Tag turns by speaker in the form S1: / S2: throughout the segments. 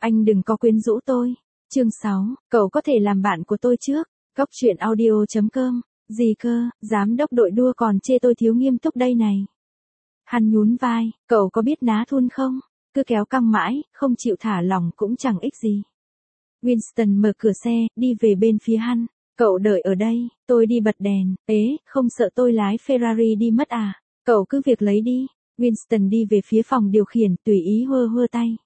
S1: Anh đừng có quyến rũ tôi. Chương 6, cậu có thể làm bạn của tôi trước. Góc truyện audio.com. Gì cơ, giám đốc đội đua còn chê tôi thiếu nghiêm túc đây này. Hắn nhún vai, cậu có biết ná thun không? Cứ kéo căng mãi, không chịu thả lỏng cũng chẳng ích gì. Winston mở cửa xe, đi về bên phía hắn. Cậu đợi ở đây, tôi đi bật đèn. Không sợ tôi lái Ferrari đi mất à? Cậu cứ việc lấy đi. Winston đi về phía phòng điều khiển, tùy ý hơ hơ tay.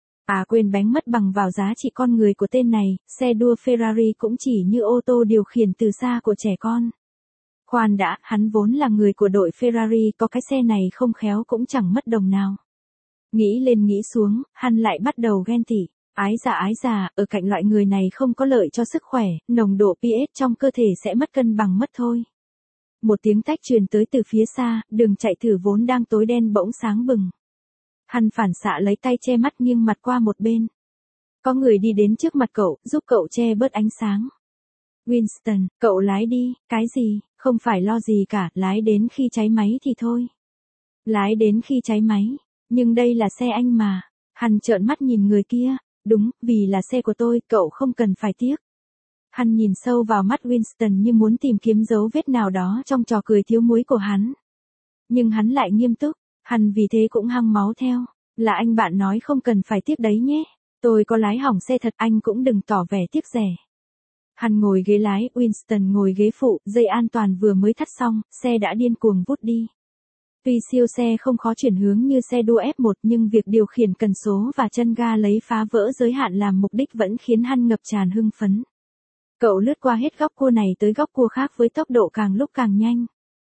S1: Quên bánh mất bằng vào giá trị con người của tên này, xe đua Ferrari cũng chỉ như ô tô điều khiển từ xa của trẻ con. Khoan đã, hắn vốn là người của đội Ferrari, có cái xe này không khéo cũng chẳng mất đồng nào. Nghĩ lên nghĩ xuống, hắn lại bắt đầu ghen tị. Ái già, ở cạnh loại người này không có lợi cho sức khỏe, nồng độ pH trong cơ thể sẽ mất cân bằng mất thôi. Một tiếng tách truyền tới từ phía xa, đường chạy thử vốn đang tối đen bỗng sáng bừng. Hắn phản xạ lấy tay che mắt nghiêng mặt qua một bên. Có người đi đến trước mặt cậu, giúp cậu che bớt ánh sáng. Winston, cậu lái đi, cái gì, không phải lo gì cả, lái đến khi cháy máy thì thôi. Lái đến khi cháy máy, nhưng đây là xe anh mà. Hắn trợn mắt nhìn người kia, đúng, vì là xe của tôi, cậu không cần phải tiếc. Hắn nhìn sâu vào mắt Winston như muốn tìm kiếm dấu vết nào đó trong trò cười thiếu muối của hắn. Nhưng hắn lại nghiêm túc, hắn vì thế cũng hăng máu theo. Là anh bạn nói không cần phải tiếc đấy nhé. Tôi có lái hỏng xe thật, anh cũng đừng tỏ vẻ tiếc rẻ. Hắn ngồi ghế lái, Winston ngồi ghế phụ, dây an toàn vừa mới thắt xong, xe đã điên cuồng vút đi. Tuy siêu xe không khó chuyển hướng như xe đua F1 nhưng việc điều khiển cần số và chân ga lấy phá vỡ giới hạn làm mục đích vẫn khiến hắn ngập tràn hưng phấn. Cậu lướt qua hết góc cua này tới góc cua khác với tốc độ càng lúc càng nhanh.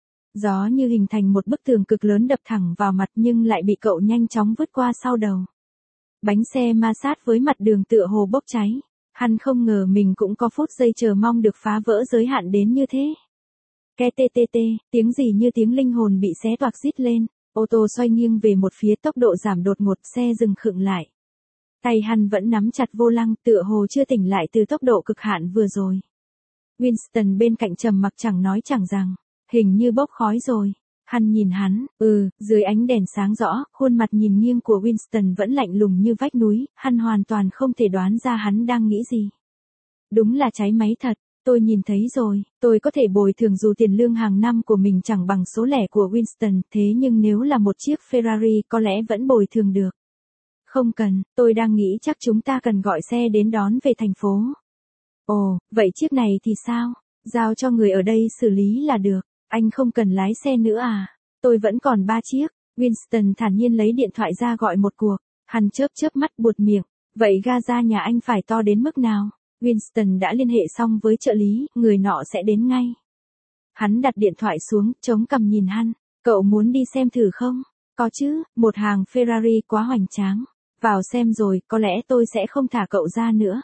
S1: Gió như hình thành một bức tường cực lớn đập thẳng vào mặt nhưng lại bị cậu nhanh chóng vứt qua sau đầu. Bánh xe ma sát với mặt đường tựa hồ bốc cháy. Hắn không ngờ mình cũng có phút giây chờ mong được phá vỡ giới hạn đến như thế. Ke tê tê tê, tiếng gì như tiếng linh hồn bị xé toạc rít lên, ô tô xoay nghiêng về một phía, tốc độ giảm đột ngột, xe dừng khựng lại. Tay hắn vẫn nắm chặt vô lăng, tựa hồ chưa tỉnh lại từ tốc độ cực hạn vừa rồi. Winston bên cạnh trầm mặc chẳng nói chẳng rằng, hình như bốc khói rồi. Hắn nhìn hắn, dưới ánh đèn sáng rõ, khuôn mặt nhìn nghiêng của Winston vẫn lạnh lùng như vách núi, hắn hoàn toàn không thể đoán ra hắn đang nghĩ gì. Đúng là cháy máy thật, tôi nhìn thấy rồi, tôi có thể bồi thường dù tiền lương hàng năm của mình chẳng bằng số lẻ của Winston, thế nhưng nếu là một chiếc Ferrari có lẽ vẫn bồi thường được. Không cần, tôi đang nghĩ chắc chúng ta cần gọi xe đến đón về thành phố. Ồ, vậy chiếc này thì sao? Giao cho người ở đây xử lý là được. Anh không cần lái xe nữa à? Tôi vẫn còn 3 chiếc. Winston thản nhiên lấy điện thoại ra gọi một cuộc. Hắn chớp mắt buột miệng. Vậy ga nhà anh phải to đến mức nào? Winston đã liên hệ xong với trợ lý, người nọ sẽ đến ngay. Hắn đặt điện thoại xuống, chống cằm nhìn hắn. Cậu muốn đi xem thử không? Có chứ, một hàng Ferrari quá hoành tráng. Vào xem rồi, có lẽ tôi sẽ không thả cậu ra nữa.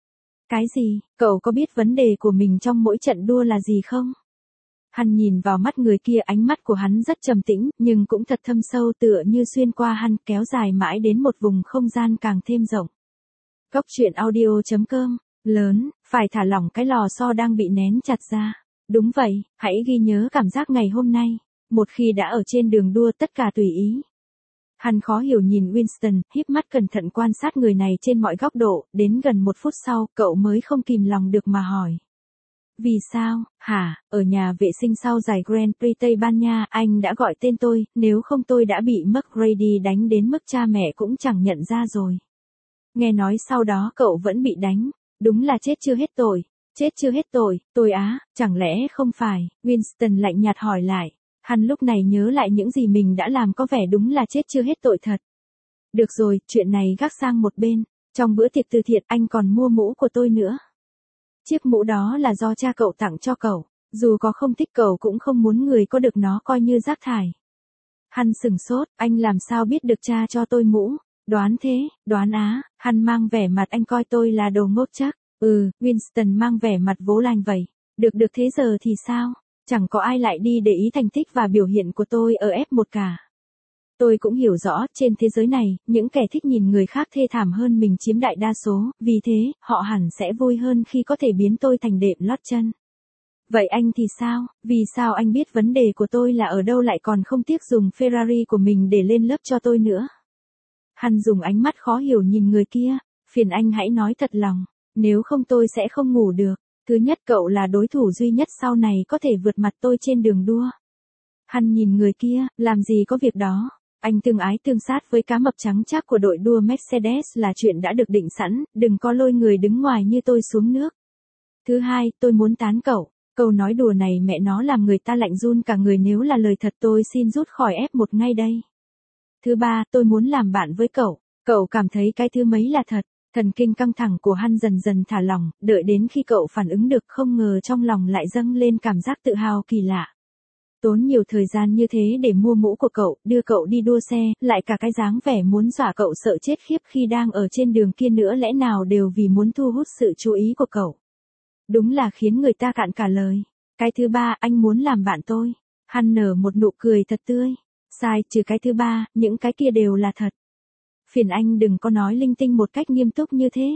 S1: Cái gì, cậu có biết vấn đề của mình trong mỗi trận đua là gì không? Hắn nhìn vào mắt người kia, ánh mắt của hắn rất trầm tĩnh, nhưng cũng thật thâm sâu, tựa như xuyên qua hắn, kéo dài mãi đến một vùng không gian càng thêm rộng. Góc truyện audio.com, lớn, phải thả lỏng cái lò xo đang bị nén chặt ra. Đúng vậy, hãy ghi nhớ cảm giác ngày hôm nay, một khi đã ở trên đường đua tất cả tùy ý. Hắn khó hiểu nhìn Winston, híp mắt cẩn thận quan sát người này trên mọi góc độ, đến gần 1 phút sau, cậu mới không kìm lòng được mà hỏi. Vì sao, hả, ở nhà vệ sinh sau giải Grand Prix Tây Ban Nha, anh đã gọi tên tôi, nếu không tôi đã bị McGrady đánh đến mức cha mẹ cũng chẳng nhận ra rồi. Nghe nói sau đó cậu vẫn bị đánh, đúng là chết chưa hết tội, tôi á, chẳng lẽ không phải, Winston lạnh nhạt hỏi lại. Hắn lúc này nhớ lại những gì mình đã làm có vẻ đúng là chết chưa hết tội thật. Được rồi, chuyện này gác sang một bên, trong bữa tiệc từ thiện anh còn mua mũ của tôi nữa. Chiếc mũ đó là do cha cậu tặng cho cậu, dù có không thích cậu cũng không muốn người có được nó coi như rác thải. Hắn sừng sốt, anh làm sao biết được cha cho tôi mũ, đoán á, hắn mang vẻ mặt anh coi tôi là đồ ngốc chắc, Winston mang vẻ mặt vố lành vậy, được thế giờ thì sao? Chẳng có ai lại đi để ý thành tích và biểu hiện của tôi ở F1 cả. Tôi cũng hiểu rõ, trên thế giới này, những kẻ thích nhìn người khác thê thảm hơn mình chiếm đại đa số, vì thế, họ hẳn sẽ vui hơn khi có thể biến tôi thành đệm lót chân. Vậy anh thì sao? Vì sao anh biết vấn đề của tôi là ở đâu lại còn không tiếc dùng Ferrari của mình để lên lớp cho tôi nữa? Hắn dùng ánh mắt khó hiểu nhìn người kia. Phiền anh hãy nói thật lòng, nếu không tôi sẽ không ngủ được. Thứ nhất, cậu là đối thủ duy nhất sau này có thể vượt mặt tôi trên đường đua. Hắn nhìn người kia, làm gì có việc đó. Anh tương ái tương sát với cá mập trắng trác của đội đua Mercedes là chuyện đã được định sẵn, đừng có lôi người đứng ngoài như tôi xuống nước. Thứ hai, tôi muốn tán cậu. Câu nói đùa này mẹ nó làm người ta lạnh run cả người, nếu là lời thật tôi xin rút khỏi F1 ngay đây. Thứ ba, tôi muốn làm bạn với cậu. Cậu cảm thấy cái thứ mấy là thật. Thần kinh căng thẳng của hắn dần dần thả lỏng, đợi đến khi cậu phản ứng được, không ngờ trong lòng lại dâng lên cảm giác tự hào kỳ lạ. Tốn nhiều thời gian như thế để mua mũ của cậu, đưa cậu đi đua xe, lại cả cái dáng vẻ muốn dọa cậu sợ chết khiếp khi đang ở trên đường kia nữa, lẽ nào đều vì muốn thu hút sự chú ý của cậu. Đúng là khiến người ta cạn cả lời. Cái thứ ba, anh muốn làm bạn tôi. Hắn nở một nụ cười thật tươi. Sai, trừ cái thứ ba, những cái kia đều là thật. Phiền anh đừng có nói linh tinh một cách nghiêm túc như thế.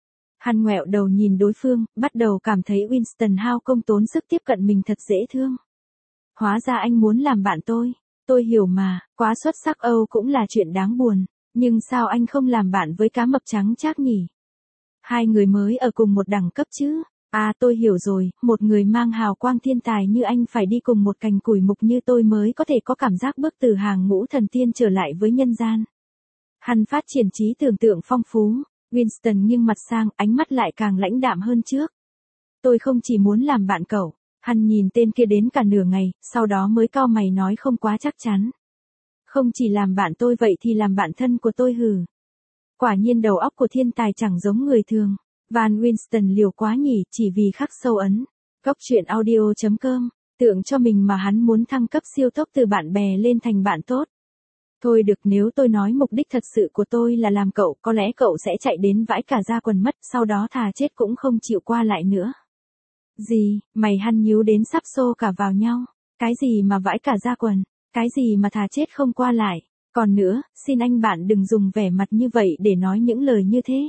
S1: Hắn ngoẹo đầu nhìn đối phương, bắt đầu cảm thấy Winston hao công tốn sức tiếp cận mình thật dễ thương. Hóa ra anh muốn làm bạn tôi hiểu mà, quá xuất sắc Âu cũng là chuyện đáng buồn, nhưng sao anh không làm bạn với cá mập trắng trác nhỉ? Hai người mới ở cùng một đẳng cấp chứ. À tôi hiểu rồi, một người mang hào quang thiên tài như anh phải đi cùng một cành củi mục như tôi mới có thể có cảm giác bước từ hàng ngũ thần tiên trở lại với nhân gian. Hắn phát triển trí tưởng tượng phong phú. Winston nghiêng mặt sang, ánh mắt lại càng lãnh đạm hơn trước. Tôi không chỉ muốn làm bạn cậu. Hắn nhìn tên kia đến cả nửa ngày, sau đó mới cau mày nói không quá chắc chắn. Không chỉ làm bạn tôi vậy thì làm bạn thân của tôi hử? Quả nhiên đầu óc của thiên tài chẳng giống người thường. Van Winston liều quá nhỉ, chỉ vì khắc sâu ấn. Góc truyện audio.com, tượng cho mình mà hắn muốn thăng cấp siêu tốc từ bạn bè lên thành bạn tốt. Thôi được, nếu tôi nói mục đích thật sự của tôi là làm cậu, có lẽ cậu sẽ chạy đến vãi cả da quần mất, sau đó thà chết cũng không chịu qua lại nữa. Gì, mày hắn nhíu đến sắp xô cả vào nhau. Cái gì mà vãi cả da quần, cái gì mà thà chết không qua lại. Còn nữa, xin anh bạn đừng dùng vẻ mặt như vậy để nói những lời như thế.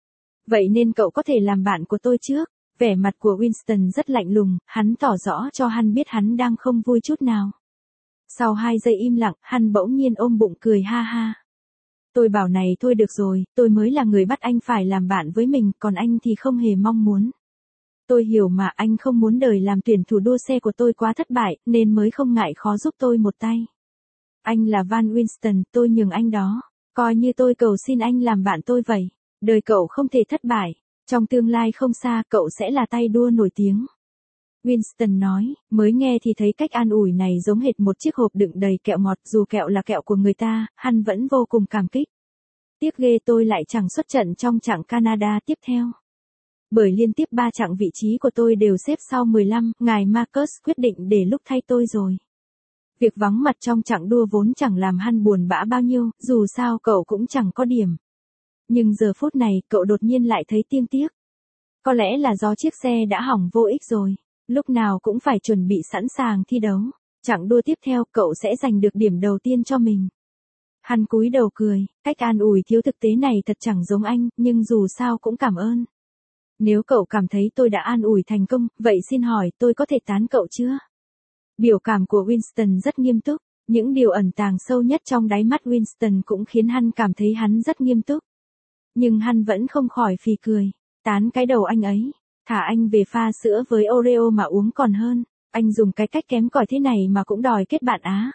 S1: Vậy nên cậu có thể làm bạn của tôi trước. Vẻ mặt của Winston rất lạnh lùng, hắn tỏ rõ cho hắn biết hắn đang không vui chút nào. Sau 2 giây im lặng, hắn bỗng nhiên ôm bụng cười ha ha. Tôi bảo này thôi được rồi, tôi mới là người bắt anh phải làm bạn với mình, còn anh thì không hề mong muốn. Tôi hiểu mà, anh không muốn đời làm tuyển thủ đua xe của tôi quá thất bại, nên mới không ngại khó giúp tôi một tay. Anh là Van Winston, tôi nhường anh đó. Coi như tôi cầu xin anh làm bạn tôi vậy. Đời cậu không thể thất bại. Trong tương lai không xa, cậu sẽ là tay đua nổi tiếng. Winston nói, mới nghe thì thấy cách an ủi này giống hệt một chiếc hộp đựng đầy kẹo ngọt, dù kẹo là kẹo của người ta, hắn vẫn vô cùng cảm kích. Tiếc ghê tôi lại chẳng xuất trận trong chặng Canada tiếp theo. Bởi liên tiếp 3 chặng vị trí của tôi đều xếp sau 15, ngài Marcus quyết định để lúc thay tôi rồi. Việc vắng mặt trong chặng đua vốn chẳng làm hắn buồn bã bao nhiêu, dù sao cậu cũng chẳng có điểm. Nhưng giờ phút này, cậu đột nhiên lại thấy tiếc tiếc. Có lẽ là do chiếc xe đã hỏng vô ích rồi. Lúc nào cũng phải chuẩn bị sẵn sàng thi đấu. Chặng đua tiếp theo, cậu sẽ giành được điểm đầu tiên cho mình. Hắn cúi đầu cười, cách an ủi thiếu thực tế này thật chẳng giống anh, nhưng dù sao cũng cảm ơn. Nếu cậu cảm thấy tôi đã an ủi thành công, vậy xin hỏi tôi có thể tán cậu chưa? Biểu cảm của Winston rất nghiêm túc. Những điều ẩn tàng sâu nhất trong đáy mắt Winston cũng khiến hắn cảm thấy hắn rất nghiêm túc. Nhưng hắn vẫn không khỏi phì cười. Tán cái đầu anh ấy. Thả anh về pha sữa với Oreo mà uống còn hơn. Anh dùng cái cách kém cỏi thế này mà cũng đòi kết bạn á.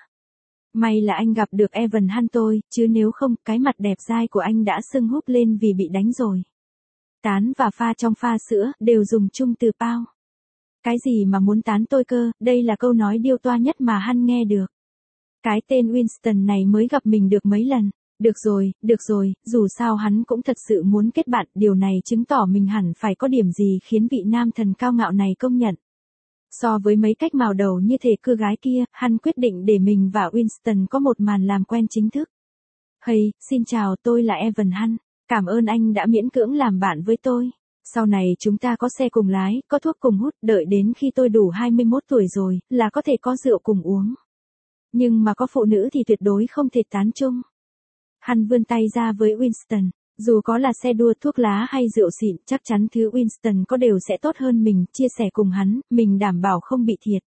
S1: May là anh gặp được Evan Hunt tôi, chứ nếu không, cái mặt đẹp dai của anh đã sưng húp lên vì bị đánh rồi. Tán và pha trong pha sữa, đều dùng chung từ pao. Cái gì mà muốn tán tôi cơ, đây là câu nói điêu toa nhất mà hắn nghe được. Cái tên Winston này mới gặp mình được mấy lần. Được rồi, dù sao hắn cũng thật sự muốn kết bạn, điều này chứng tỏ mình hẳn phải có điểm gì khiến vị nam thần cao ngạo này công nhận. So với mấy cách mào đầu như thể cưa gái kia, hắn quyết định để mình và Winston có một màn làm quen chính thức. Hey, xin chào, tôi là Evan Hunt. Cảm ơn anh đã miễn cưỡng làm bạn với tôi. Sau này chúng ta có xe cùng lái, có thuốc cùng hút, đợi đến khi tôi đủ 21 tuổi rồi, là có thể có rượu cùng uống. Nhưng mà có phụ nữ thì tuyệt đối không thể tán chung. Hắn vươn tay ra với Winston. Dù có là xe đua, thuốc lá hay rượu xịn, chắc chắn thứ Winston có đều sẽ tốt hơn mình, chia sẻ cùng hắn, mình đảm bảo không bị thiệt.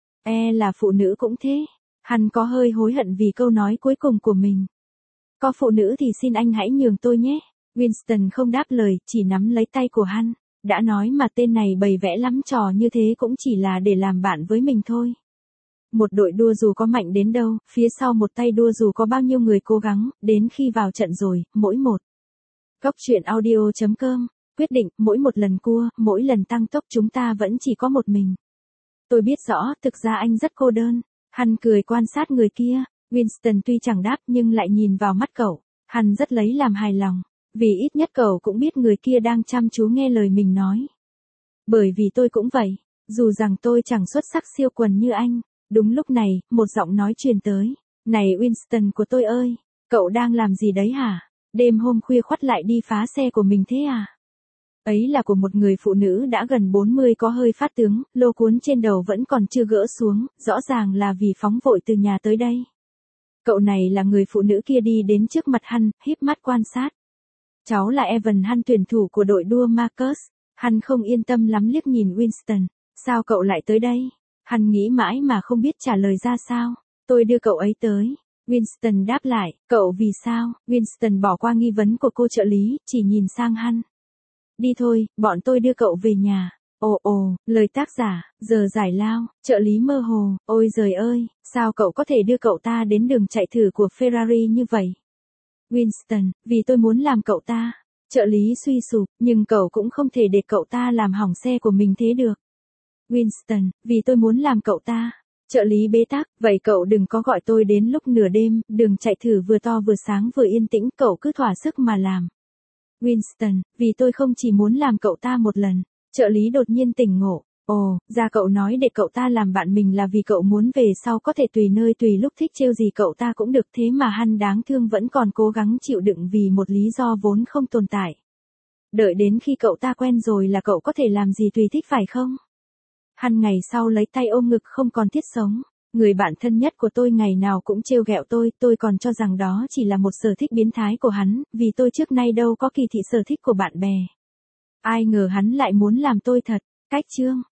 S1: Là phụ nữ cũng thế. Hắn có hơi hối hận vì câu nói cuối cùng của mình. Có phụ nữ thì xin anh hãy nhường tôi nhé. Winston không đáp lời, chỉ nắm lấy tay của hắn. Đã nói mà tên này bày vẽ lắm trò như thế cũng chỉ là để làm bạn với mình thôi. Một đội đua dù có mạnh đến đâu, phía sau một tay đua dù có bao nhiêu người cố gắng, đến khi vào trận rồi, mỗi một. Góc truyện audio.com, quyết định, mỗi một lần cua, mỗi lần tăng tốc chúng ta vẫn chỉ có một mình. Tôi biết rõ, thực ra anh rất cô đơn. Hắn cười quan sát người kia. Winston tuy chẳng đáp nhưng lại nhìn vào mắt cậu. Hắn rất lấy làm hài lòng. Vì ít nhất cậu cũng biết người kia đang chăm chú nghe lời mình nói. Bởi vì tôi cũng vậy. Dù rằng tôi chẳng xuất sắc siêu quần như anh. Đúng lúc này, một giọng nói truyền tới. Này Winston của tôi ơi, cậu đang làm gì đấy hả? Đêm hôm khuya khoắt lại đi phá xe của mình thế à? Ấy là của một người phụ nữ đã gần 40 có hơi phát tướng, lô cuốn trên đầu vẫn còn chưa gỡ xuống, rõ ràng là vì phóng vội từ nhà tới đây. Cậu này là người phụ nữ kia đi đến trước mặt hắn, híp mắt quan sát. Cháu là Evan Hunt, tuyển thủ của đội đua Marcus. Hắn không yên tâm lắm liếc nhìn Winston. Sao cậu lại tới đây? Hắn nghĩ mãi mà không biết trả lời ra sao. Tôi đưa cậu ấy tới. Winston đáp lại, cậu vì sao? Winston bỏ qua nghi vấn của cô trợ lý, chỉ nhìn sang hắn. Đi thôi, bọn tôi đưa cậu về nhà. Ồ, lời tác giả, giờ giải lao, trợ lý mơ hồ, ôi giời ơi, sao cậu có thể đưa cậu ta đến đường chạy thử của Ferrari như vậy? Winston, vì tôi muốn làm cậu ta. Trợ lý suy sụp, nhưng cậu cũng không thể để cậu ta làm hỏng xe của mình thế được. Winston, vì tôi muốn làm cậu ta. Trợ lý bế tắc, vậy cậu đừng có gọi tôi đến lúc nửa đêm, đường chạy thử vừa to vừa sáng vừa yên tĩnh, cậu cứ thỏa sức mà làm. Winston, vì tôi không chỉ muốn làm cậu ta một lần. Trợ lý đột nhiên tỉnh ngộ. Ồ, ra cậu nói để cậu ta làm bạn mình là vì cậu muốn về sau có thể tùy nơi tùy lúc thích trêu gì cậu ta cũng được, thế mà hắn đáng thương vẫn còn cố gắng chịu đựng vì một lý do vốn không tồn tại. Đợi đến khi cậu ta quen rồi là cậu có thể làm gì tùy thích phải không? Hắn ngày sau lấy tay ôm ngực không còn thiết sống. Người bạn thân nhất của tôi ngày nào cũng trêu ghẹo tôi còn cho rằng đó chỉ là một sở thích biến thái của hắn, vì tôi trước nay đâu có kỳ thị sở thích của bạn bè. Ai ngờ hắn lại muốn làm tôi thật. Cách chương